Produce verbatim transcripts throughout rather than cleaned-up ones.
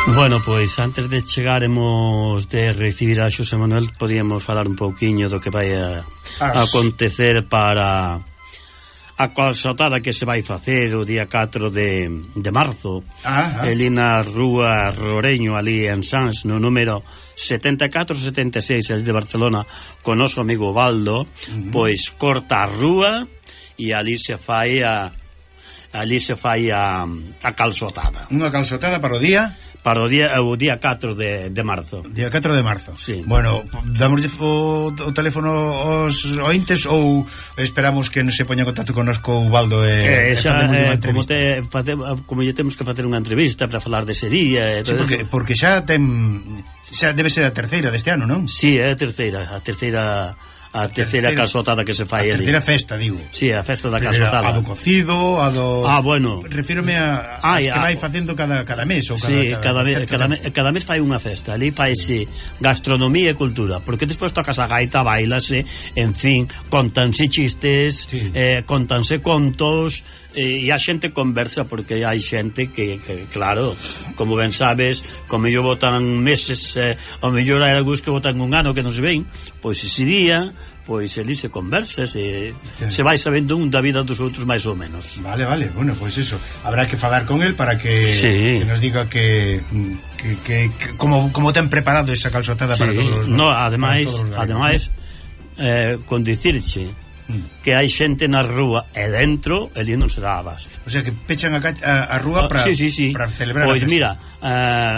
Bueno, pois antes de chegaremos de recibir a Xosé Manuel, podíamos falar un pouquiño do que vai a, a acontecer para a calçotada que se vai facer o día catro de, de marzo. Ajá. Ali na rúa Roreño, ali en Sans, no número setenta e catro setenta e seis, el de Barcelona, con noso amigo Baldo. Uh-huh. Pois corta a rúa e ali se fai a ali se fai a, a calçotada. Unha calçotada para o día para o día o día catro de, de marzo. Día catro de marzo. Sí. Bueno, damos o, o teléfono aos ointes ou esperamos que non se poña en contacto connosco o Baldo e, eh, xa, eh, como te face, como lle temos que facer unha entrevista para falar dese día, sí, porque, porque xa ten xa debe ser a terceira deste ano, non? Si, sí, é a terceira, a terceira a terceira calçotada que se fai ali. A terceira festa, digo. Si, sí, a festa da calçotada. A do cocido, a do... Ah, bueno. Refírome a, a, a que vai facendo cada, cada mes ou cada, sí, cada, cada, cada, cada, mes, cada mes fai unha festa. Ali faise gastronomía e cultura, porque despois tocas a gaita, bailase, en fin, contanse chistes, sí. eh, contanse contos, e a xente conversa, porque hai xente que, que claro, como ben sabes, como yo botan meses, eh, ao mellor hai algúns que botan un ano que non se ven, pois ese día pois ali se conversa, se, sí. se vai sabendo un da vida dos outros máis ou menos. Vale, vale, bueno, pois pues eso, habrá que falar con él para que, sí. que nos diga que, que, que, que como, como ten preparado esa calçotada, sí. para todos os... No, ademais, ademais eh, con dicirche que hai xente na rúa e dentro ali non se dá abasto. O sea que pechan a, a, a rúa para sí, sí, sí. celebrar pois a festa. Mira, uh,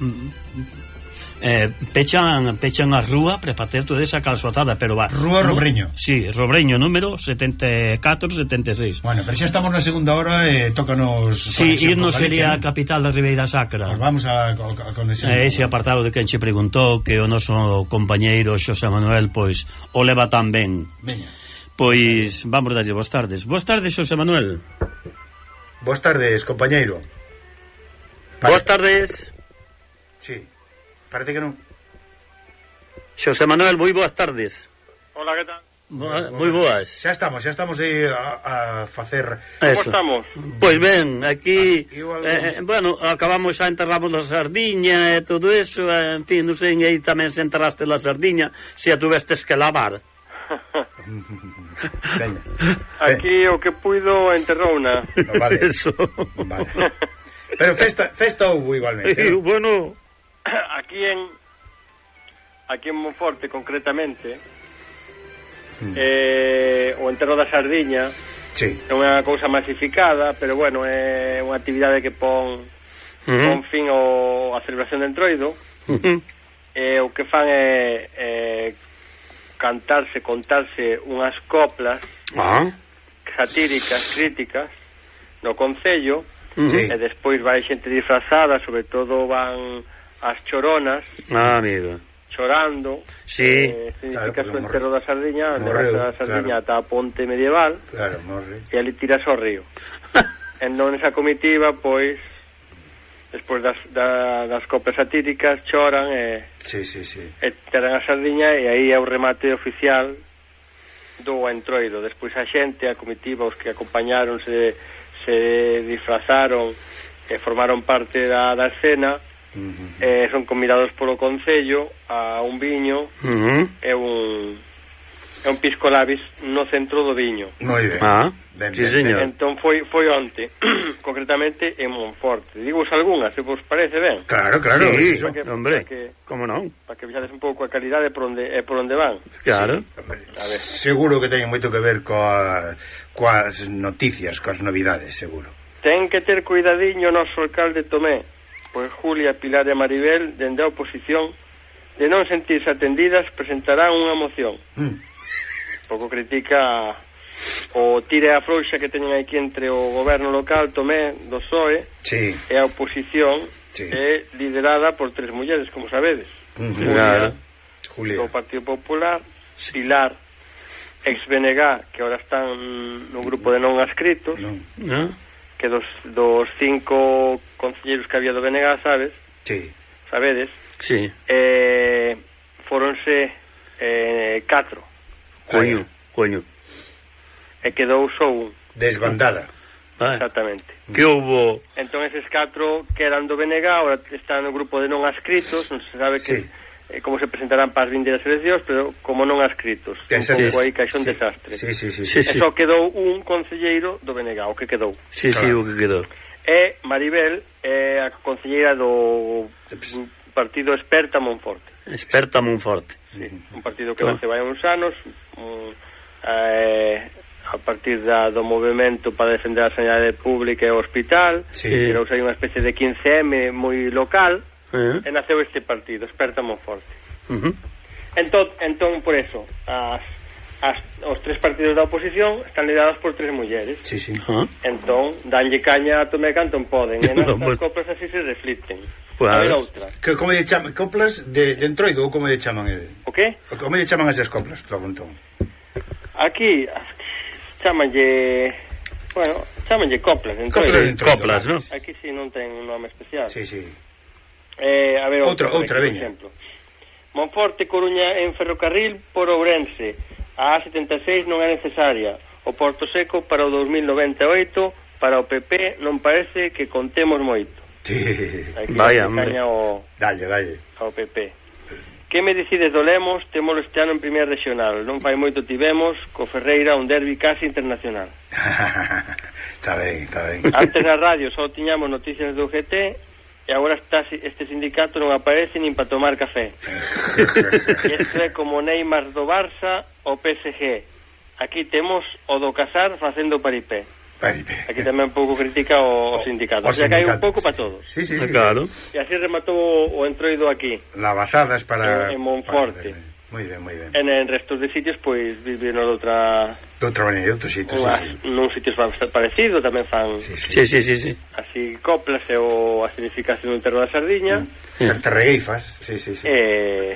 eh, pechan pechan a rúa para facer toda esa calçotada, pero va. Rúa Robreño. Si, sí, Robreño número setenta e catro setenta e seis. Bueno, pero xa estamos na segunda hora e eh, tócanos. Si, sí, irnos sería a capital da Ribeira Sacra. Pues vamos a, a conexión. Eh, ese apartado de quen che preguntou, que o noso compañeiro Xosé Manuel pois o leva tan ben. Veña. Pois vamos darlle boas tardes. Boas tardes, Xosé Manuel. Boas tardes, compañeiro. Pare... Boas tardes. Sí, parece que non. Xosé Manuel, moi boas tardes. Hola, que tal? Boa, moi boas. Xa estamos, xa estamos aí a, a facer. Como estamos? Pois ben, aquí, ah, eh, bueno, acabamos xa enterramos a sardiña e todo eso, en fin, non sei, aí tamén se enterraste la sardiña, se a tuvestes que lavar. Aquí o que puido enterrouna. No, vale. Eso. Vale. Pero festa, festa hubo igualmente, ¿no? Bueno, aquí en aquí en Monforte concretamente, mm. eh, o enterro da sardiña, sí. É unha cousa masificada, pero bueno, é unha actividade que pon uh -huh. pon fin ao, a celebración do entroido. Uh -huh. E o que fan é, é cantarse, contarse unhas coplas ah. satíricas, críticas no concello, uh -huh. e despois vai xente disfrazada, sobre todo van as choronas, ah, amigo, chorando, sí. eh, significa claro, o enterro da sardiña, morreu, da sardiña claro. ata a ponte medieval, claro, morre. E ali tiras ao río. En esa comitiva, pois, despois das, da, das coplas satíricas, choran e, sí, sí, sí. e terán a sardiña, e aí é o remate oficial do entroido. Despois a xente, a comitiva, os que acompañaron, se, se disfrazaron e formaron parte da, da escena, uh -huh. e son convidados polo concello a un viño uh -huh. e un é un pisco labis no centro do viño. Moi ben. Ah, ben, sí, ben, señor. Entón foi foi onte, concretamente en Monforte. Digos algunhas, se vos parece ben. Claro, claro. Sí, eso, que, hombre, que, como non? Para que vexades un pouco a calidade por onde é por onde van. Claro. Sí, a ver, seguro que ten moito que ver coa coas noticias, coas novidades, seguro. Ten que ter cuidadiño o noso alcalde Tomé, pois Julia, Pilar e Maribel, dende a oposición, de non sentirse atendidas, presentarán unha moción. Mm. Pouco critica o tire a frouxa que teñen aquí entre o goberno local, Tomé, do P S O E, sí. e a oposición, sí. é liderada por tres mulleres, como sabedes. Uh -huh. Julia, Julia, do Partido Popular, Pilar, ex-B N G, que ahora están no grupo de non adscritos, no. ¿No? que dos, dos cinco concelleiros que había do B N G, sabes? Sí. Sabedes? Sí. Eh, foronse eh, catro. Coño, coño. E quedou só un. Desbandada. Ah, exactamente. Que houbo... Entón eses catro que eran do B N G ahora están no grupo de non adscritos, non se sabe que sí. eh, como se presentarán para as vindeiras eleccións, pero como non adscritos. Que Un sí, pouco sí, aí caixón sí, desastre. Sí, sí, sí, sí, sí. sí. E só quedou un concelleiro do B N G, o que quedou. Sí, sí, o que quedou. E Maribel é a concelleira do partido Experta Monforte. Experta Monforte. Sí, un partido que nace vai uns anos, un, eh, a partir da, do movimento para defender a sanidade pública e o hospital, sí. Pero hai unha especie de quince eme moi local, Uh-huh. e naceu este partido, Experta Monforte. Uh-huh. Entón, entón, por eso, as, as, os tres partidos da oposición están liderados por tres mulleres. Sí, sí. Uh-huh. Entón, danlle caña a tome canto poden, e nas Bueno. coplas así se refliten. Pues, a ver outra. Que, como lle chaman? Coplas de, de Entroido ou como lle chaman? El? O que? Como lle chaman esas coplas? Todo entón. Aquí, chamanlle... Bueno, chamanlle coplas. Coplas de Entroido. Coplas, ¿no? Aquí sí non ten un nome especial. Sí, sí. Eh, a ver, Outra, outra, por veña. exemplo. Monforte, Coruña en ferrocarril por Ourense. A A setenta e seis non é necesaria. O Porto Seco para o dos mil noventa e oito, para o P P non parece que contemos moito. Sí. Hai que Vaya, darlle caña ao, Dalle, dalle. ao P P. Que me decides do Lemos? Témolo este ano en primeira regional. Non fai moito tivemos co Ferreira un derbi casi internacional. Está ben, está ben. Antes na radio só tiñamos noticias do G T e agora está, este sindicato non aparece nin para tomar café. E isto é como Neymar do Barça o P S G. Aquí temos o do Casar facendo paripé. Paripé. Aquí tamén un pouco critica o, o sindicato. O, o sea que hai un pouco para todos. Sí, sí, sí. Claro. E así rematou o, o entroido aquí. Lavazadas para... En, en Monforte. Para... Moi ben, moi ben. En, en restos de sitios, pois, viven de outra... De outra maneira, de outros sitios, Unha, sí, sí. Nun sitios bastante parecido, tamén fan... Sí, sí. Sí, sí, sí, sí. Así coplas e o a significación do enterro da sardiña. Mm. Terregueifas, sí, sí, sí. Eh,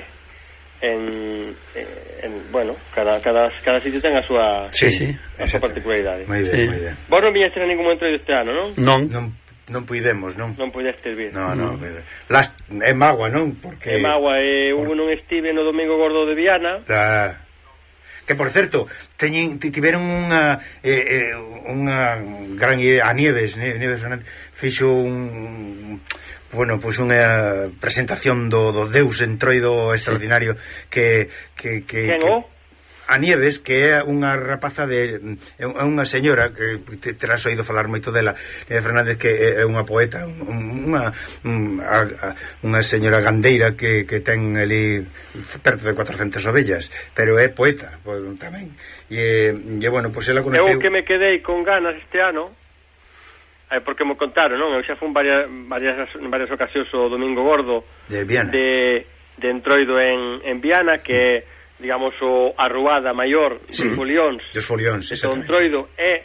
en, en, bueno, cada, cada, cada sitio ten a súa, Sí, sí. a súa particularidade. Moi ben, Sí. moi ben. Vos non viñeste a ningún entroido este ano, non? Non. Non, non puidemos, non? Non podestes vir. No, no. Las, é magua, non? Porque... É magua, e por... hubo non estive no Domingo Gordo de Viana. Da... Que, por certo, teñen, tiveron unha eh, eh, unha gran idea, a Nieves, Nieves Fernández, fixo un... bueno, pois pues unha presentación do, do Deus Entroido extraordinario que... que, que, Quen que o? a Nieves, que é unha rapaza de... é unha señora que te, terás oído falar moito dela, Nieves Fernández, que é unha poeta, unha unha, unha señora gandeira que, que ten ali perto de cuatrocentas ovellas, pero é poeta pues, tamén, e, e bueno, pois pues ela conoceu... Eu que me quedei con ganas este ano, eh, porque me contaron, non? Eu xa fun varias, varias, varias ocasións o Domingo Gordo de Viana, de, de Entroido en, en Viana, que é, digamos, o a ruada maior sí, dos folións dos folións, de Entroido é,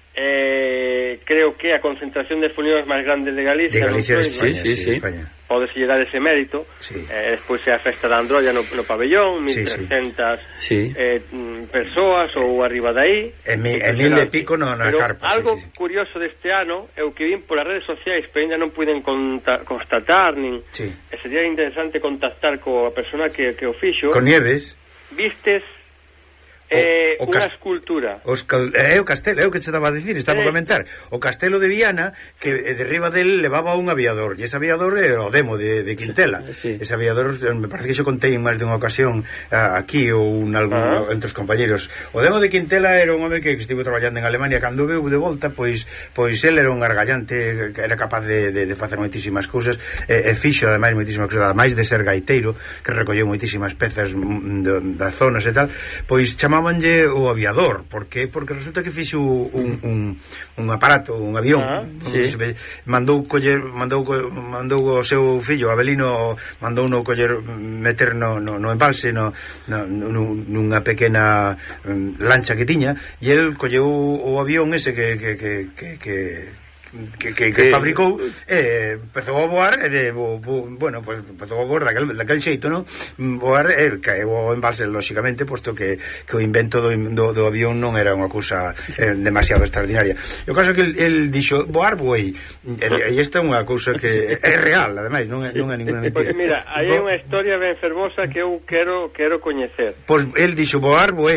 eh, creo que a concentración de folións máis grande de Galicia, de Galicia, de España, sí, sí, sí. España. Pode se dar ese mérito. Sí. Eh, despois é a festa da Androlla no, no pabellón, Sí, mil trescentas sí. eh, mm, persoas ou arriba dai. E mi, e mil e pico no, na pero carpa, algo sí, sí. curioso deste ano é o que vin polas redes sociais, pero ainda non puiden conta, constatar nin, Sí. e sería interesante contactar coa persona que, que o fixo. Con Nieves, Vistes eh, o, o unha cas- escultura. Os cal... É o castelo, é o que te estaba a dicir, estaba Sí. a comentar. O castelo de Viana, que eh, derriba del levaba un aviador, e ese aviador é o demo de, de Quintela. Sí, sí. Ese aviador, me parece que xo contei en máis de unha ocasión ah, aquí ou un algún Ah. entre os compañeros. O demo de Quintela era un home que estivo traballando en Alemania, cando veu de volta, pois pois el era un argallante que era capaz de, de, de facer moitísimas cousas, e, e fixo ademais moitísimas cousas, ademais de ser gaiteiro, que recolleu moitísimas pezas mm, de, das zonas e tal, pois chamábanlle o aviador, porque porque resulta que fixo un, un, un aparato, un avión, Ah, sí. mandou coller, mandou mandou o seu fillo Abelino, mandou no coller meter no, no, no embalse no, no, nunha pequena um, lancha que tiña, e el colleu o avión ese que que que que, que Que, que, que Que- fabricou, eh, empezou a voar e de, bo, bo, bueno, pues, empezou a voar daquel, daquel xeito, no? Voar e eh, caeu o embalse, lóxicamente, posto que, que o invento do, do, do avión non era unha cousa eh, demasiado extraordinaria. E o caso é que el, el dixo, voar, voei, e, e isto é unha cousa que é real, ademais, non é, non é ninguna mentira. Pois mira, aí hai unha historia ben fermosa que eu quero quero coñecer. Pois el dixo, voar, voei,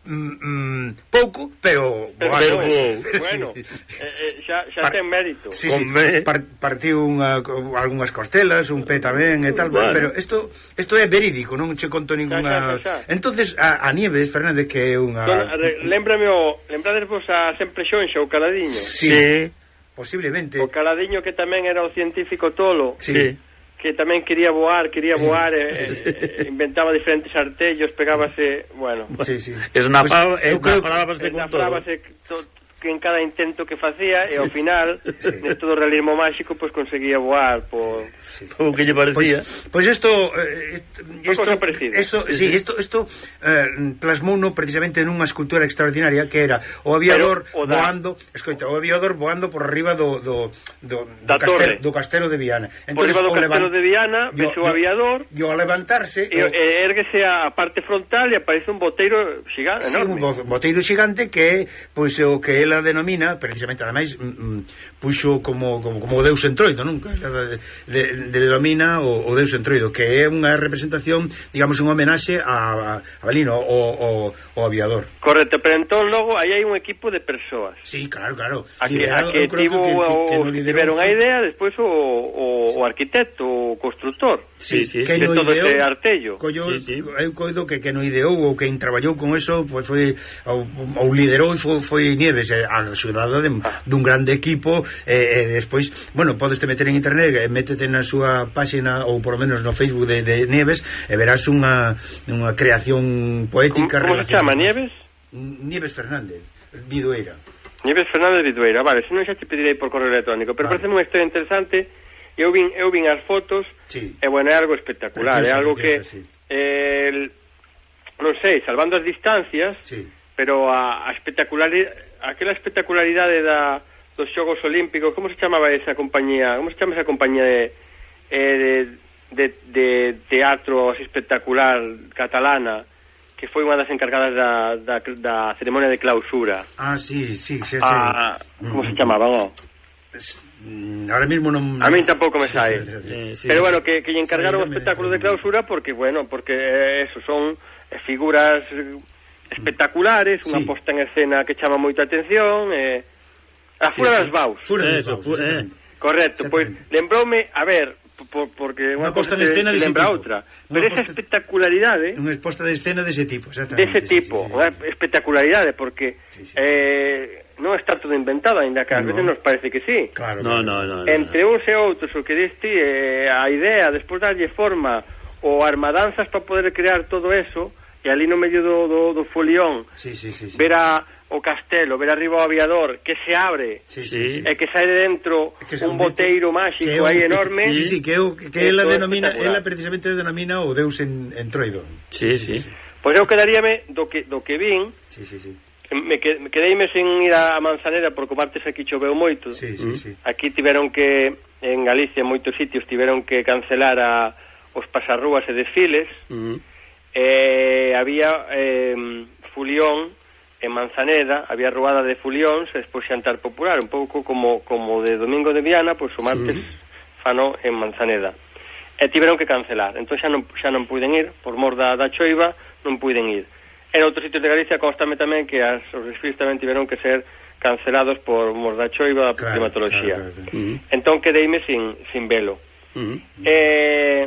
mm, mm, pouco, pero pero, pero bueno, eh, eh, xa, xa ten mérito. Sí, sí, par, partiu unha, algunhas costelas, un pé tamén e tal, bueno. Pero isto isto é verídico, non che conto ninguna. Xa, xa, xa. Entonces a, a Nieves Fernández, que é unha Don, lembrame o, lembrades vos a sempre Xonxa, o Caladiño. Sí, sí, posiblemente. O Caladiño, que tamén era o científico tolo. Sí. Que tamén quería voar, quería voar, eh, eh, inventaba diferentes artellos, pegábase, bueno. Sí, sí. Esnafaba, pues, esnafábase con todo. Esnafábase que en cada intento que facía, sí, e ao final, sí, de todo o realismo máxico, pois pues, conseguía voar por... Sí. O que lle parecía. Pois pues, pues isto... Eh, isto esto, sí, isto, isto eh, plasmou no precisamente nunha escultura extraordinaria que era o aviador Pero, o da... voando, escoita, o aviador voando por arriba do do do, do, castelo, do castelo de Viana. Entonces, por riba do castelo de Viana, ves o aviador e ao levantarse e, o... e erguese a parte frontal e aparece un boteiro xigante, sí, enorme. un boteiro xigante que pois pues, o que ela denomina, precisamente ademais mm, puxo como como como o Deus entroido, non? De, de, de denomina o, o Deus entroido, que é unha representación, digamos, unha homenaxe a, a Balino, o, o, o aviador. Correcto, pero entón logo aí hai un equipo de persoas. Sí, claro, claro. A que, a que tivo que, que, que no tiveron a idea, despois o, o, o arquitecto, o constructor. Sí, sí, sí, de no todo ideou, ese artello. Collo, sí, sí. Eu coido que que no ideou ou que traballou con eso, pois pues foi ou, ou liderou foi, foi Nieves, a axudada de, ah. dun grande equipo, e eh, despois, bueno, podeste meter en internet, eh, métete na súa páxina ou por lo menos no Facebook de, de Nieves e verás unha unha creación poética. Como, como se chama, Nieves? Nieves Fernández Vidueira. Nieves Fernández Vidueira, vale, se non xa te pedirei por correo electrónico, pero vale. Parece unha historia interesante. Eu vin, eu vin as fotos, sí. E bueno, é algo espectacular, é algo que sí. eh, non sei, salvando as distancias, sí. Pero a, a espectacularidade, aquela espectacularidade da, dos Xogos Olímpicos, como se chamaba esa compañía, como se chama esa compañía de, eh, de, de, de teatro así espectacular catalana, que foi unha das encargadas da, da, da ceremonia de clausura? Ah, sí, sí, sí, sí. Ah, como mm. se chamaba, no? Ahora mismo non... A mí tampouco me sae. Sí, sí, sí. Eh, sí. Pero bueno, que, que lle encargaron o espectáculo de clausura porque, bueno, porque eh, eso son eh, figuras espectaculares, unha sí. Posta en escena que chama moita atención, eh, a sí, Fura sí. das Baus. Fura das Baus, eh. Correcto, pois pues, lembroume, a ver, por, porque unha posta en escena de lembra outra, pero esa espectacularidade, unha posta de escena dese tipo, exactamente. Dese tipo, sí, sí, sí. Unha espectacularidade porque sí, sí, sí. eh non está todo inventado, ainda que ás no. veces nos parece que sí. Claro, no, no, no, no, entre uns e outros, o que diste eh, a idea, despois darlle forma ou armadanzas para poder crear todo eso, e ali no medio do, do, do folión, sí, sí, sí, sí. ver a, o castelo, ver arriba o aviador, que se abre, sí, sí, sí. e que sae de dentro que un boteiro máxico aí enorme. Sí, sí, que, eu, que, que ela denomina, ela precisamente denomina o Deus en, entroido. Sí, sí. sí. Pois eu quedaríame do que, do que vin. Sí, sí, sí. Me, que, me quedeime sen ir a Manzanera porque o martes aquí choveu moito. Sí, sí, sí. Aquí tiveron que, en Galicia, en moitos sitios tiveron que cancelar a, os pasarrúas e desfiles. Uh -huh. eh, había eh, fulión en Manzaneda, había roubada de fulións e despois xantar popular, un pouco como, como de Domingo de Viana, pois o martes uh -huh. fano en Manzaneda. E tiveron que cancelar, entón xa non, xa non puiden ir, por mor da, da choiva non puiden ir. En outros sitios de Galicia constame tamén que as, os desfiles tamén tiveron que ser cancelados por mor da choiva a claro, climatoloxía. Claro, claro, claro. Uh -huh. Entón quedeime sin, sin velo. Uh -huh. Eh,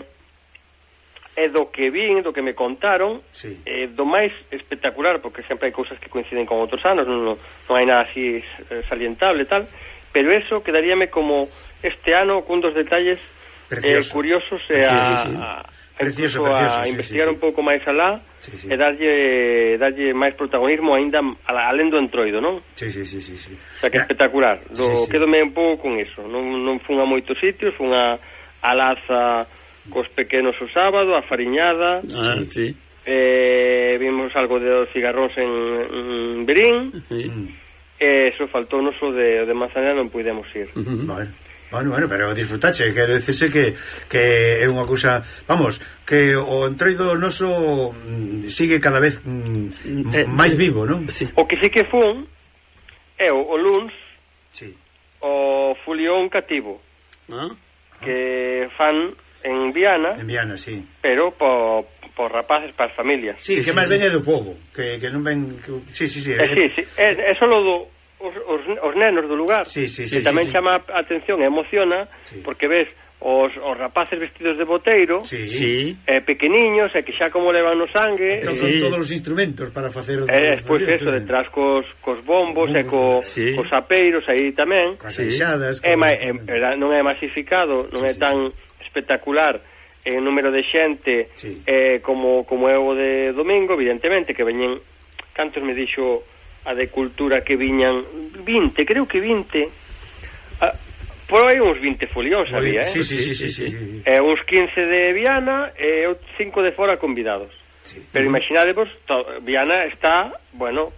e do que vin, do que me contaron, sí. eh, do máis espectacular, porque sempre hai cousas que coinciden con outros anos, non, non hai nada así salientable tal, pero eso quedaríame como este ano cun dos detalles eh, curiosos e sí, a... sí, sí. a Precioso, incluso precioso, a sí, investigar sí, sí. un pouco máis alá sí, sí. e darlle darlle máis protagonismo aínda alén do entroido, non? Sí, sí, sí, sí, sí. O sea, que espectacular. Do, sí, sí. Quedome un pouco con eso. Non, non fun a moitos sitios, fun a, a Laza cos pequenos o sábado, a Fariñada. Ah, sí. Eh, vimos algo de os cigarróns en, en Berín. Sí. E eso faltou noso de, de Manzanera, non pudemos ir. Uh -huh. Vale. Bueno, bueno, pero disfrutache, quero decirse que, que é unha cousa, vamos, que o entroido noso sigue cada vez mm, eh, máis vivo, non? Sí. O que sí que fun é o, o luns sí. o fulión cativo ¿Ah? que fan en Viana, en Viana, sí. pero po, por rapaces, para as familias. Sí, sí, que sí, máis sí. Veñe do pobo, que, que non ven... Que... Sí, sí, sí. Eh, sí, sí. É, é solo do, os, os, os nenos do lugar. Sí, sí, que sí, tamén sí, chama a atención e emociona, sí. Porque ves os, os rapaces vestidos de boteiro, sí. Sí. Eh, pequeniños, e que xa como levan no sangue... Entón, sí. Todos os instrumentos para facer... Eh, pois pues eso, detrás cos, cos bombos, bombos e co, sí. Cos apeiros aí tamén. Cos aixadas. É, ma, é, non é masificado, non sí, é tan sí. Espectacular en número de xente sí. eh, como, como é o de domingo, evidentemente, que veñen... Cantos me dixo a de cultura que viñan... vinte, creo que vinte... Ah, por aí uns vinte folións había, eh? Sí, sí, sí, sí, sí, sí. Eh, uns quince de Viana e cinco de fora convidados. Sí. Pero imaginadevos, Viana está, bueno,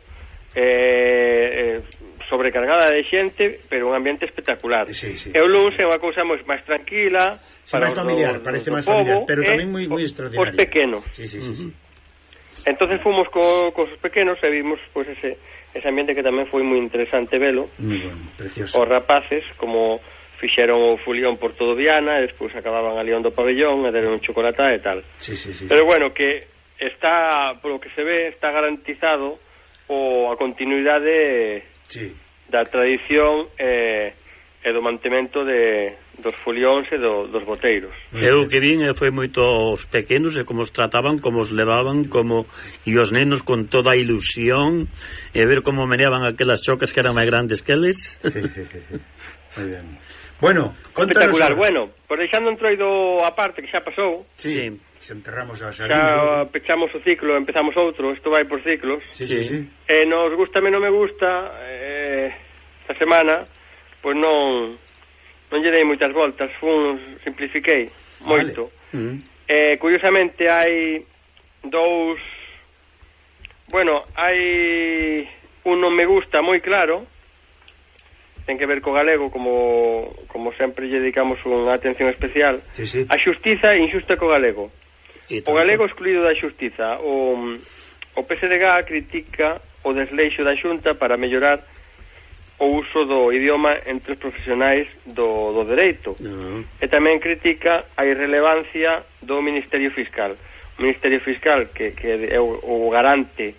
eh, eh, sobrecargada de xente, pero un ambiente espectacular. Sí, sí. E o luns é unha cousa máis tranquila, sí, máis familiar, do, parece máis familiar, pero tamén moi moi extraordinaria. Os pequenos. Sí, sí, sí, sí. Entonces fomos co, cos pequenos e vimos pois pues, ese ese ambiente que tamén foi moi interesante velo. Moi bueno, precioso. Os rapaces como fixeron o fulión por todo Viana e despois acababan ali onde o pabellón e deron un chocolate e tal. Sí, sí, sí. Pero bueno, que está, por lo que se ve, está garantizado o a continuidade sí. Da tradición e, e do mantemento de dos folións e do, dos boteiros. Eu que vin e foi moito os pequenos e como os trataban, como os levaban, como e os nenos con toda a ilusión e ver como meneaban aquelas chocas que eran máis grandes que eles. Moi ben. Bueno, espectacular, bueno, por deixando un troido aparte que xa pasou. Sí, sí. Se enterramos a Sarina. Xa pechamos o ciclo, empezamos outro, isto vai por ciclos. Sí, sí, sí. E eh, nos gusta, me non me gusta, eh, esta semana, pois pues non non lle dei moitas voltas, fun, simplifiquei moito. Vale. Uh-huh. Eh, curiosamente hai dous, bueno, hai un non me gusta moi claro, ten que ver co galego, como como sempre lle dedicamos unha atención especial. Sí, sí. A xustiza injusta co galego. O galego excluído da xustiza. O, o P S D G critica o desleixo da Xunta para mellorar o uso do idioma entre os profesionais do, do dereito. Uh-huh. E tamén critica a irrelevancia do Ministerio Fiscal. O Ministerio Fiscal, que, que é o, o garante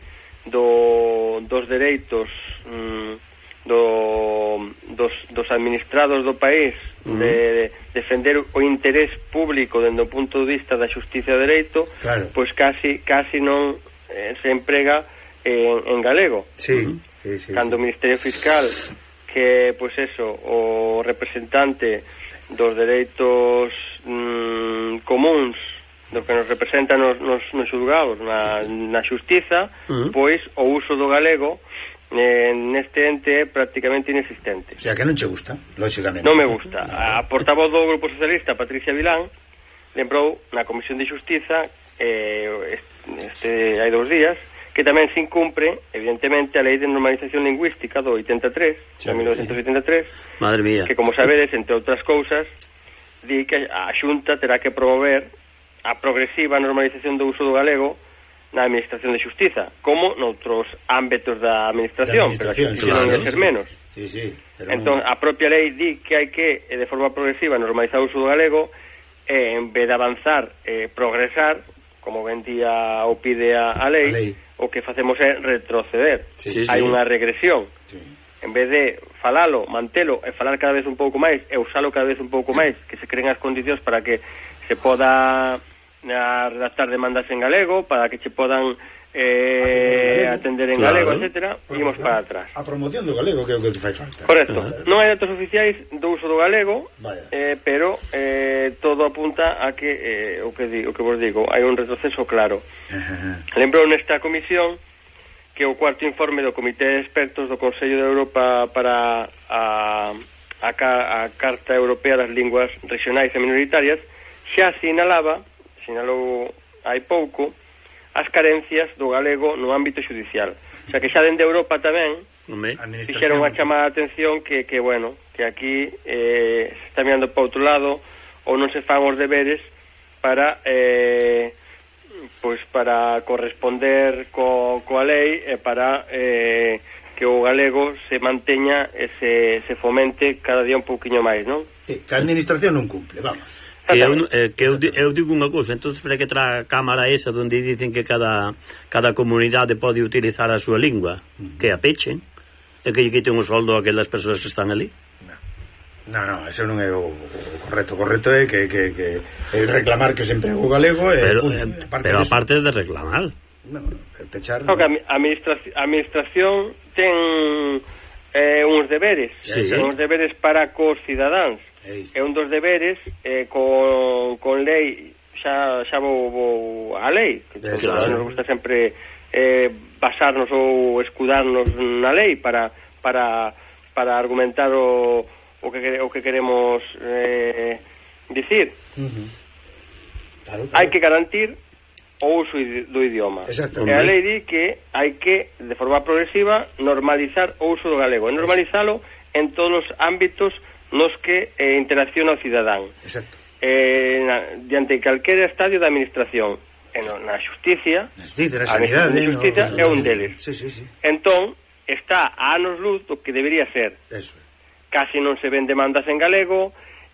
do, dos dereitos... Mm, Do, dos, dos administrados do país, uh-huh. de, de defender o interés público dende o punto de vista da xustiza e dereito, claro. Pois casi casi non eh, se emprega en, en galego. Sí, uh-huh. sí, sí, cando sí. O Ministerio Fiscal, que pois eso, o representante dos dereitos mm, comuns, do que nos representa nos, nos, nos xulgados na, na xustiza, uh-huh. Pois o uso do galego Eh, neste ente é prácticamente inexistente. O sea, que non che gusta, lógicamente. Non me gusta. A portavoz do Grupo Socialista, Patricia Vilán, lembrou na Comisión de Xustiza eh, este, hai dous días que tamén se incumpre, evidentemente, a Lei de Normalización Lingüística do oitenta e tres, sí, de mil novecentos oitenta e tres, madre mía, que, como sabedes, entre outras cousas, di que a Xunta terá que promover a progresiva normalización do uso do galego na Administración de Xustiza, como noutros ámbitos da Administración, da pero a administración Xustiza non debe ser menos. Sí, sí, pero entón, a propia lei di que hai que, de forma progresiva, normalizar o uso do galego, e en vez de avanzar, eh, progresar, como ben día o pide a, a, lei, a lei, o que facemos é retroceder. Sí, sí, hai sí. unha regresión. Sí. En vez de falalo, mantelo e falar cada vez un pouco máis, e usalo cada vez un pouco máis, que se creen as condicións para que se poda a redactar demandas en galego, para que che podan eh, atender en galego, claro. etcétera, imos para atrás. A promoción do galego que é o que te fai falta. Correcto. Claro. Non hai datos oficiais do uso do galego, eh, pero eh, todo apunta a que eh, o que digo, o que vos digo, hai un retroceso claro. Uh-huh. Lembrou nesta comisión que o cuarto informe do Comité de Expertos do Consello de Europa para a, a, a Carta Europea das Linguas Regionais e Minoritarias xa sinalaba, sinalou hai pouco, as carencias do galego no ámbito judicial. O sea, que xa dende Europa tamén fixeron unha chamada de atención que, que bueno, que aquí eh, se está mirando para outro lado ou non se fan os deberes para eh, pois para corresponder co, coa lei e para eh, que o galego se manteña e se, se fomente cada día un pouquiño máis, non? Sí, que a administración non cumple, vamos. eu, eh, que eu, eu digo unha cousa, entonces para que tra a cámara esa onde dicen que cada cada comunidade pode utilizar a súa lingua, uh-huh. que a pechen e que lle quiten o soldo a aquelas persoas que están ali. No, no, eso non é o, o correcto. O correcto é que, que, que é reclamar que sempre o galego e, pero, un, eh, aparte pero de aparte de reclamar no, pechar no. Que a administración, a administración ten eh, uns deberes sí, sí. uns deberes para cos cidadáns e un dos deberes eh, con, con lei xa, xa vou, vou a lei que claro. Nos gusta sempre eh, basarnos ou escudarnos na lei para, para, para argumentar o o que, o que queremos eh, dicir. Uh-huh. Claro, claro. Hai que garantir o uso do idioma. E a lei di que hai que, de forma progresiva, normalizar o uso do galego. E normalizalo en todos os ámbitos nos que eh, interacciona o cidadán. Exacto. Eh, na, diante de calquera estadio da administración. E no, na xusticia, na justicia, na sanidade, a xusticia no, no, no, é un deles. Sí, sí, sí. Entón, está a anos luz do que debería ser. Eso é. Casi non se ven demandas en galego,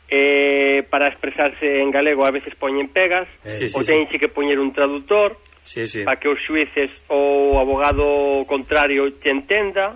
eh, para expresarse en galego a veces poñen pegas, sí, ou sí, tenxe sí. que poñer un traductor sí, sí. para que os xuíces ou o abogado contrario te entenda,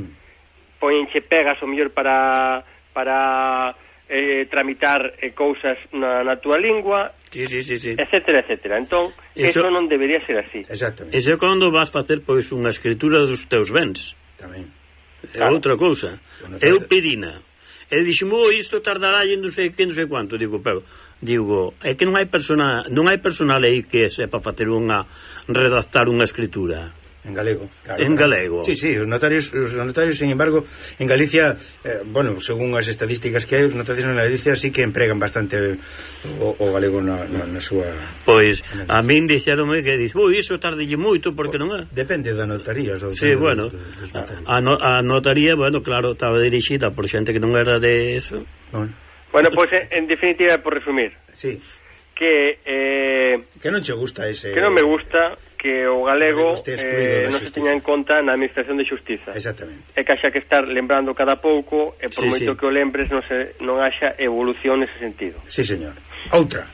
mm. poñenche pegas o mellor para para eh, tramitar eh, cousas na, na túa lingua, sí, sí, sí, sí. etcétera, etcétera. Entón, eso, eso non debería ser así. Exactamente. Ese é cando vas facer pois unha escritura dos teus bens. Tamén. É claro. Outra cousa. Bueno, eu pedina e dixemo, isto tardará e non sei que, non sei quanto. Digo, pero digo, é que non hai persona non hai personal aí que sepa facer unha redactar unha escritura en galego, claro, en claro. galego. Sí, sí, os notarios, os notarios, sin embargo, en Galicia, eh, bueno, según as estadísticas que hai, os notarios en Galicia sí que empregan bastante o, o galego na, na, na súa... Pois, a min dixeronme que diz, ui, iso tardelle moito, porque non é? Depende da notaría, ou sí, bueno, dos, dos a, no, a notaría, bueno, claro, estaba dirixida por xente que non era de eso. Bueno, bueno pois, pues, en, en definitiva, por resumir, sí. que eh, que non che gusta ese... Que non me gusta que o galego eh, non se teña en conta na administración de xustiza. Exactamente. E que haxa que estar lembrando cada pouco e por sí, moito sí. que o lembres non, se, non haxa evolución nese sentido. Sí, señor. Outra.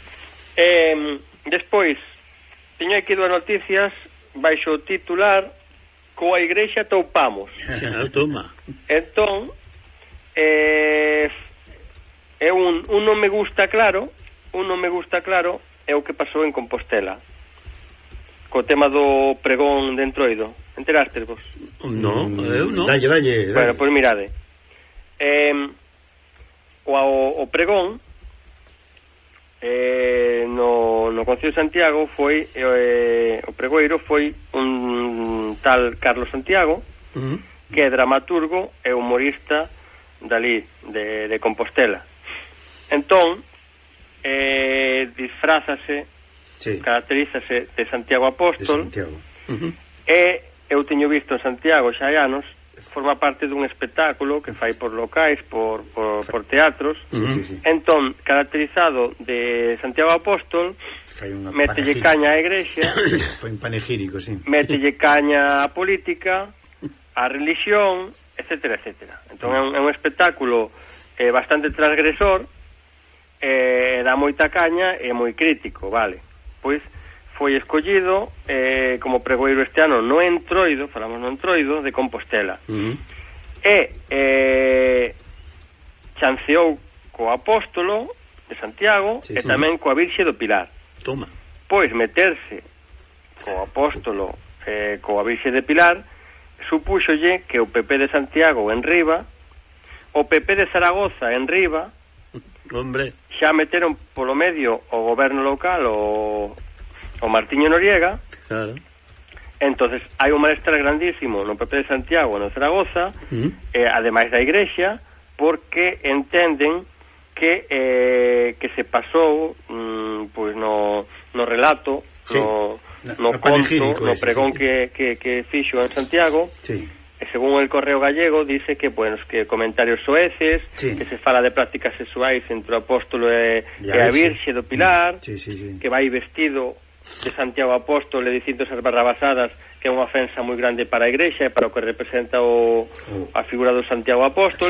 Eh, despois, teño aquí dúas noticias baixo o titular coa igrexa toupamos. Sí, toma. Entón, eh, é un, un non me gusta claro, un non me gusta claro é o que pasou en Compostela. Co tema do pregón de Entroido. Enterastes vos? No, eu non. Dalle, dalle, dalle. Bueno, pois mirade. Eh, o, o pregón eh, no, no Concello de Santiago foi eh, o pregoeiro foi un tal Carlos Santiago, uh-huh. que é dramaturgo e humorista dali, de, de Compostela. Entón, eh, disfrázase, sí. caracterízase de Santiago Apóstol, de Santiago. Uh-huh. E eu teño visto en Santiago xa hai anos, forma parte dun espectáculo que fai por locais, por, por, por teatros. Uh-huh. Sí, sí, sí. Entón, caracterizado de Santiago Apóstol, mételle caña á igrexa, foi un panegírico, sí. mételle caña á política, á religión, etcétera, etcétera. Entón é un, é un espectáculo eh, bastante transgresor, eh, dá moita caña e moi crítico, vale? Pois foi escollido eh, como pregoeiro este ano no Entroido, falamos no Entroido, de Compostela. Uh-huh. E eh, chanceou co Apóstolo de Santiago sí, e tamén coa Virxe do Pilar. Toma. Pois meterse co Apóstolo eh, coa Virxe de Pilar supúxolle que o P P de Santiago en riba, o P P de Zaragoza en riba, hombre, xa meteron polo medio o goberno local, o, o Martiño Noriega. Claro. Entonces hai un malestar grandísimo no P P de Santiago e no Zaragoza, uh-huh. eh, ademais da igrexa, porque entenden que eh, que se pasou mm, pois no, no relato, sí. no, no, no conto, no pregón sí, sí. Que, que, que fixo en Santiago. Sí. E según el Correo Gallego dice que, bueno, que comentarios soeces, sí. que se fala de prácticas sexuais entre o Apóstolo e, e a Virxe do Pilar, sí, sí, sí. que vai vestido de Santiago Apóstolo e dicindo esas barrabasadas, que é unha ofensa moi grande para a Igrexa e para o que representa o, oh. a figura do Santiago Apóstolo, sí.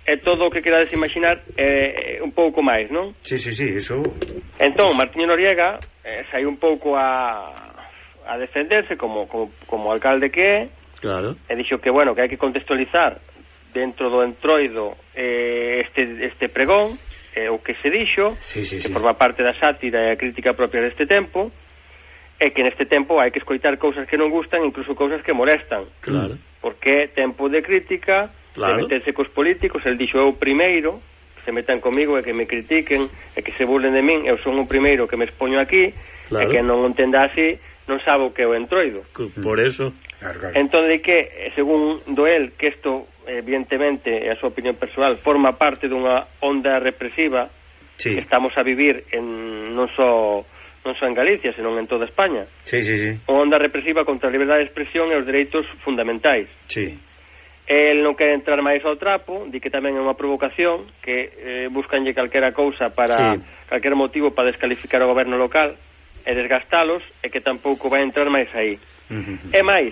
e todo o que querades imaginar é eh, un pouco máis, non? Sí, sí, sí, eso... Entón, Martiño Noriega eh, saiu un pouco a, a defenderse como, como, como alcalde que é, claro, e dixo que, bueno, que hai que contextualizar dentro do entroido eh, este, este pregón, eh, o que se dixo, sí, sí, que sí. forma parte da sátira e a crítica propia deste tempo, e que neste tempo hai que escoitar cousas que non gustan, incluso cousas que molestan. claro, Porque é tempo de crítica, claro, de meterse cos políticos. El dixo eu primeiro, que se metan comigo e que me critiquen e que se burlen de min, eu son o primeiro que me expoño aquí, claro, e que non o entenda así non sabe o que é o entroido. por eso, Claro, claro. Entón, de que, según Doel, que isto, evidentemente, é a súa opinión persoal, forma parte dunha onda represiva Sí, que estamos a vivir en, non só non só en Galicia, senón en toda España. sí, sí, sí, Unha onda represiva contra a liberdade de expresión e os dereitos fundamentais. sí. El non quere entrar máis ao trapo, di que tamén é unha provocación, que eh, buscanlle calquera cousa para, sí, calquer motivo para descalificar o goberno local e desgastalos, e que tampouco vai entrar máis aí. Uh-huh. E máis,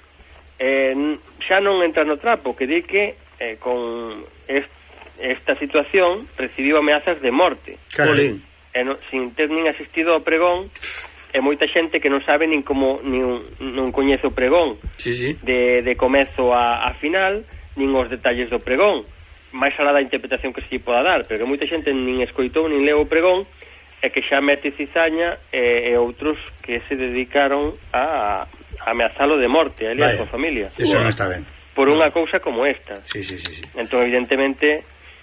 eh, xa non entra no trapo, que di que eh, con est, esta situación recibiu ameazas de morte. Carai. E no, sin ter nin asistido ao pregón, e moita xente que non sabe nin como nin, non coñece o pregón sí, sí, de, de comezo a, a final, nin os detalles do pregón, máis alá da interpretación que se lle poda dar, pero que moita xente nin escoitou nin leu o pregón, e que xa mete cizaña e, e outros que se dedicaron a, a ameazalo de morte, a alias coa familia. Eso non está ben. Por unha cousa como esta. Sí, sí, sí, sí. Entón, evidentemente,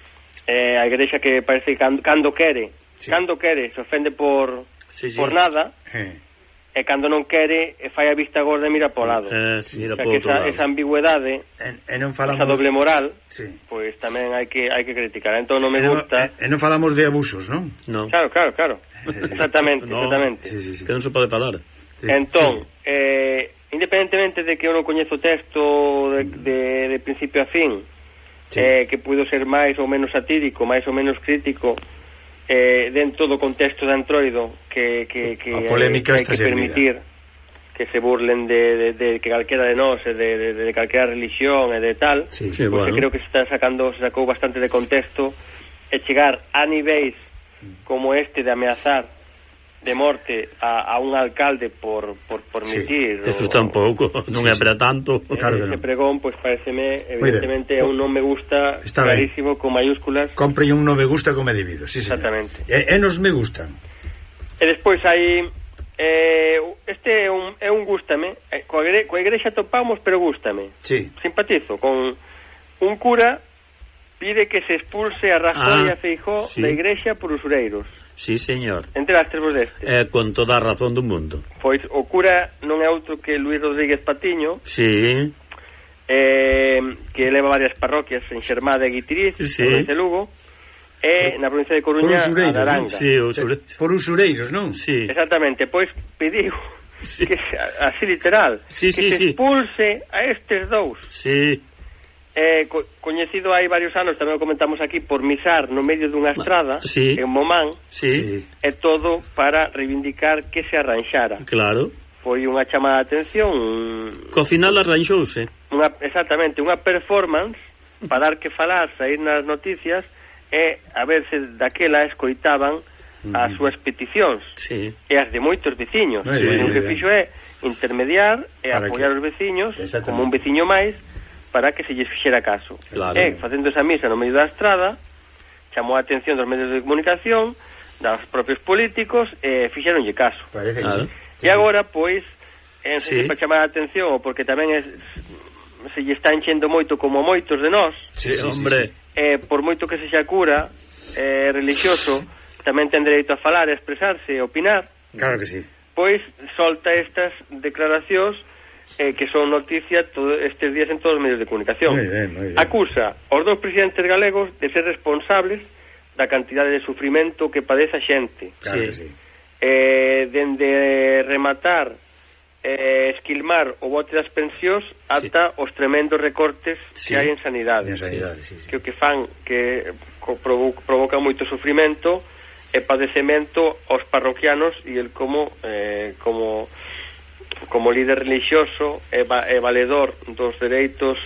eh, a igrexa que parece que cando, cando quere, sí. cando quere, se ofende por, sí, sí, por nada, Eh. e cando non quere, e fai a vista gorda e mira po lado. eh, mira O sea, por que outro esa, lado, esa ambigüedade, E, e non falamos... esa doble moral, Sí. pois tamén hai que hai que criticar. Entón non me E non, gusta. e, e non falamos de abusos, non? non, Claro, claro, claro. Exactamente, No, exactamente. Sí, sí, sí. que non se pode falar, Sí. Entón, eh, independentemente de que eu non coñezo o texto de, de, de principio a fin, Sí. eh, que puido ser máis ou menos satírico, máis ou menos crítico, eh, dentro do contexto da Entroido, que, que, que, A polémica eh, que hai está que permitir que se burlen de, de, de que calquera de nós, de, de, de calquera religión e de tal, Sí. sí, porque bueno, creo que se está sacando, se sacou bastante de contexto, e chegar a niveis como este de ameazar de morte a, a un alcalde por, por, por Sí, mentir eso o, tampouco, non é para tanto, eh, Claro que ese non. pregón, pois pareceme evidentemente é un non me gusta Está clarísimo con mayúsculas. Compre un no me gusta con debido, sí, señor. Exactamente. E, e nos me gustan. E despois hai eh, este é un, é un gústame, eh, coa, igre, coa igrexa topamos, pero gústame, Sí. simpatizo con un cura pide que se expulse a Rajoy Ah, e a Feijóo sí. da igrexa por usureiros. sí señor, Enterastes vos deste? eh, con toda a razón do mundo, Pois o cura non é outro que Luís Rodríguez Patiño, sí, eh, que leva varias parroquias en Xermada e Guitiriz, Sí. en de Lugo, e na provincia de Coruña, Por usureiros, a Daranga. sí, o sobre... Por usureiros, non? sí, Exactamente, pois pediu sí, que se, así literal, Sí, que sí, se sí. expulse a estes dous. sí, Eh, co coñecido hai varios anos, tamén o comentamos aquí, por misar no medio dunha estrada, sí. en Momán, sí, Sí. e todo para reivindicar que se arranxara. claro, Foi unha chamada de atención, un- co final arranxouse, unha, exactamente, unha performance para dar que falar, sair nas noticias e a ver se daquela escoitaban as súas peticións sí, e as de moitos veciños. Moi Sí, ben, o moi que ben. fixo é intermediar e Para apoiar que- os veciños Exactamente. como un veciño máis para que se lles fixera caso. Claro. E, facendo esa misa no medio da estrada, chamou a atención dos medios de comunicación, dos propios políticos, e fixeronlle caso. Parece Claro. que sí. E agora, pois, en Sí. sí. para chamar a atención, ou porque tamén es, se lle está enchendo moito como a moitos de nós, sí, Sí, sí, hombre, eh, por moito que sexa cura, eh, religioso, tamén ten dereito a falar, a expresarse, a opinar, Claro que sí. pois solta estas declaracións eh, que son noticia todo, estes días en todos os medios de comunicación. Moi ben, moi ben. Acusa aos dous presidentes galegos de ser responsables da cantidade de sufrimento que padece a xente. Claro Sí. que sí. Eh, dende rematar, eh, esquilmar o bote das pensións ata os tremendos recortes Sí. que hai en sanidade. En sanidade, sí, sí. Que o que fan que co- provo provoca moito sufrimento e padecemento aos parroquianos e el como eh, como como líder religioso e, va, e valedor dos dereitos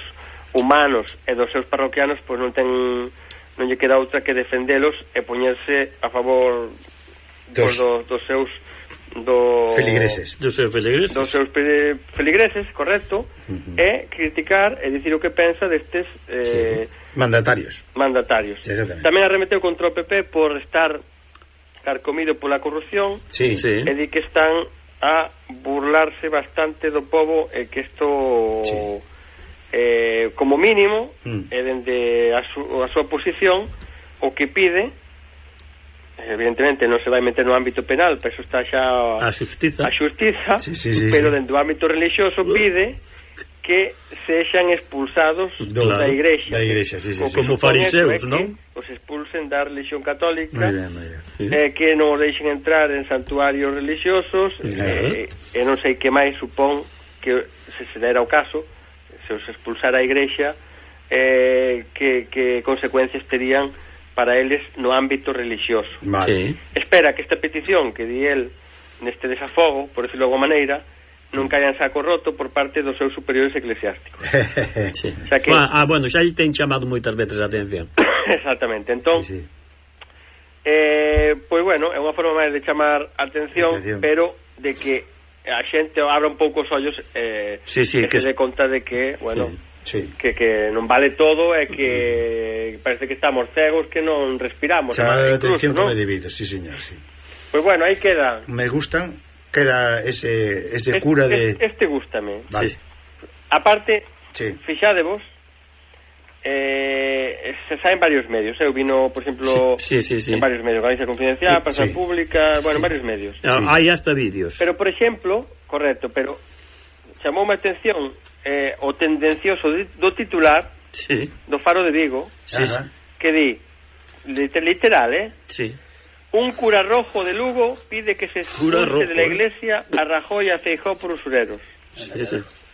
humanos e dos seus parroquianos, pois non ten non lle queda outra que defendelos e poñerse a favor dos, dos, dos seus do, feligreses dos seus feligreses dos seus pe, feligreses, correcto, uh-huh. e criticar e dicir o que pensa destes eh, sí. mandatarios mandatarios. Tamén arremeteu contra o P P por estar carcomido pola corrupción, sí. Sí. e di que están a burlarse bastante do povo e que isto sí. eh, como mínimo mm. e dende a, su, a súa posición o que pide, evidentemente non se vai meter no ámbito penal, pero eso está xa a xustiza, a xustiza sí, sí, sí, pero sí. dentro do ámbito religioso pide que sexan expulsados do, da igrexa, da igrexa sí, sí, sí. como fariseus, non? Os expulsen da religión católica, muy bien, muy bien. Sí. Eh, que non os deixen entrar en santuarios religiosos, eh, e non sei que máis supón que se se dera o caso, se os expulsara a igrexa, eh, que, que consecuencias terían para eles no ámbito religioso. Vale. Sí. Espera que esta petición que di el neste desafogo, por decirlo de alguma maneira, non caia en saco roto por parte dos seus superiores eclesiásticos. Sí. O sea que... Ah, bueno, xa ten chamado moitas veces a atención. Exactamente, entón sí, sí. Eh, pois bueno, é unha forma máis de chamar a atención, atención, pero de que a xente abra un pouco os ollos eh, sí, sí, e que se dé conta de que, bueno, sí, sí. Que, que non vale todo e que parece que estamos cegos, que non respiramos. Chamada de atención ¿no? como é debido, sí señor, sí. Pois bueno, aí queda. Me gustan, queda ese, ese cura este, de... Este, este gústame. Vale. Sí. Aparte, sí. fixádevos, eh, se saen varios medios. Eu vino, por exemplo, sí, sí, sí, sí. en varios medios, Galicia Confidencial, Prensa sí. Pública, bueno, sí. en varios medios. Ah, sí. Hai hasta vídeos. Pero, por exemplo, correcto, pero chamoume a atención eh, o tendencioso do titular sí. do Faro de Vigo, Sí, sí. que di, literal, eh? Sí. Un cura rojo de Lugo pide que se expulse de la iglesia a Rajoy y a Feijóo por usureros. Sí, sí.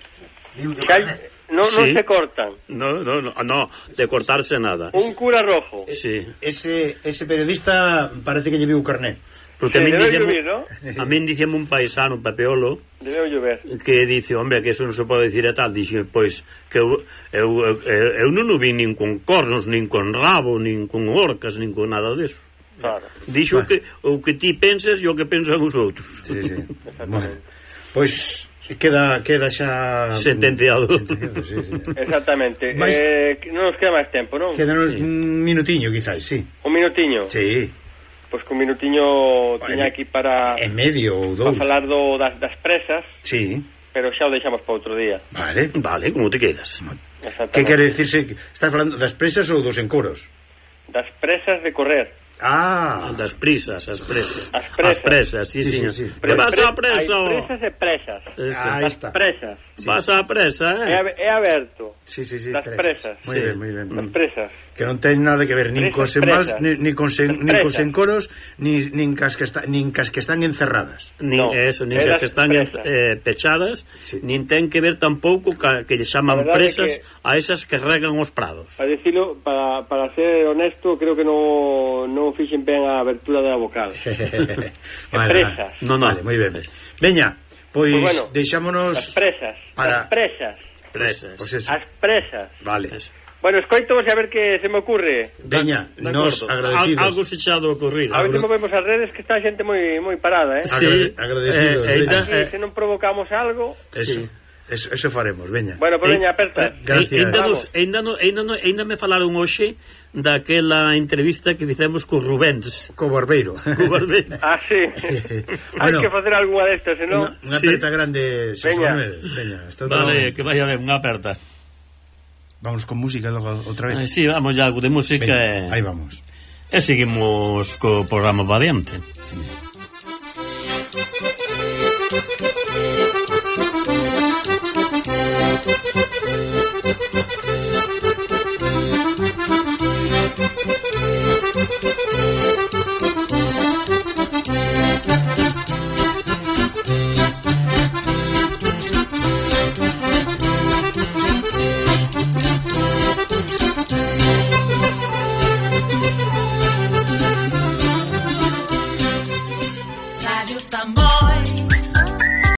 Hay, no, sí. no se cortan. No, no, no, no, de cortarse nada. Un cura rojo. Sí. Ese, ese periodista parece que lle viu o carné. Porque sí, a min debe dicemos, llover, ¿no? a min dicemos un paisano, Pepeolo, debe llover, que dice, hombre, que eso non se pode dicir e tal. Dixe, pois, que eu, eu, eu, eu non o vi nin con cornos, nin con rabo, nin con orcas, nin con nada deso. Claro. Dixo Bueno. que o que ti penses e o que pensan os outros. Sí, sí. Bueno, pois queda queda xa sentenciado. sentenciado sí, sí. Exactamente. Mais... Eh, non nos queda máis tempo, non? Quedanos sí. un minutiño, quizás, sí. Un minutiño. Sí. Pois pues, que un minutiño bueno, tiña aquí para en medio ou dous. Para falar do, das, das presas. Sí. Pero xa o deixamos para outro día. Vale. Vale, como te quedas. Que quere dicirse? Estás falando das presas ou dos encoros? Das presas de correr. Ah, das prisas, as presas. As presas, as presas sí, sí, señor. Sí, sí. Que vas á presa? Hai presas e presas. Sí, sí. Ahí está. Presas. Sí. Vas á presa, eh? É, é aberto. Sí, sí, sí. Das presas. Muy sí. bien, muy bien. Das presas. Que non ten nada que ver nin cos envals, ni, ni con sen, nin cos encoros, ni nin cas que está, nin cas que están encerradas. Nin no, eso, nin que están eh, pechadas, sí. Nin ten que ver tampouco ca, que lle chaman presas que, a esas que regan os prados. Para decirlo, para, para ser honesto, creo que non non fixen ben a abertura da vocal. Vale, presas. No, no. Vale, moi ben. Veña, pois pues bueno, deixámonos as presas, para... as presas. Presas. Pues eso. As presas. Vale. Eso. Bueno, escoitovos a ver que se me ocurre. Veña, nos agradecidos. Al, algo se xa do ocurrir. A ver se movemos as redes, que está a xente moi moi parada, eh? Sí, agradecidos. Eh, Aquí, eh, se non provocamos algo... Eso. Sí. Eso, eso faremos, veña. Bueno, pues veña, aperta. Eh, gracias. Ainda, nos, ainda, no, ainda, no, ainda me falaron hoxe daquela entrevista que fizemos co Rubéns. Co Barbeiro. Co Barbeiro. Ah, sí. Hai bueno, que facer algunha destas, senón... Unha aperta sí. Grande, veña. Veña, vale, que vaya ben, unha aperta. Vamos con música logo outra vez. Eh, sí, vamos ya algo de música. Venga, e... Aí vamos. E seguimos co programa para adiante.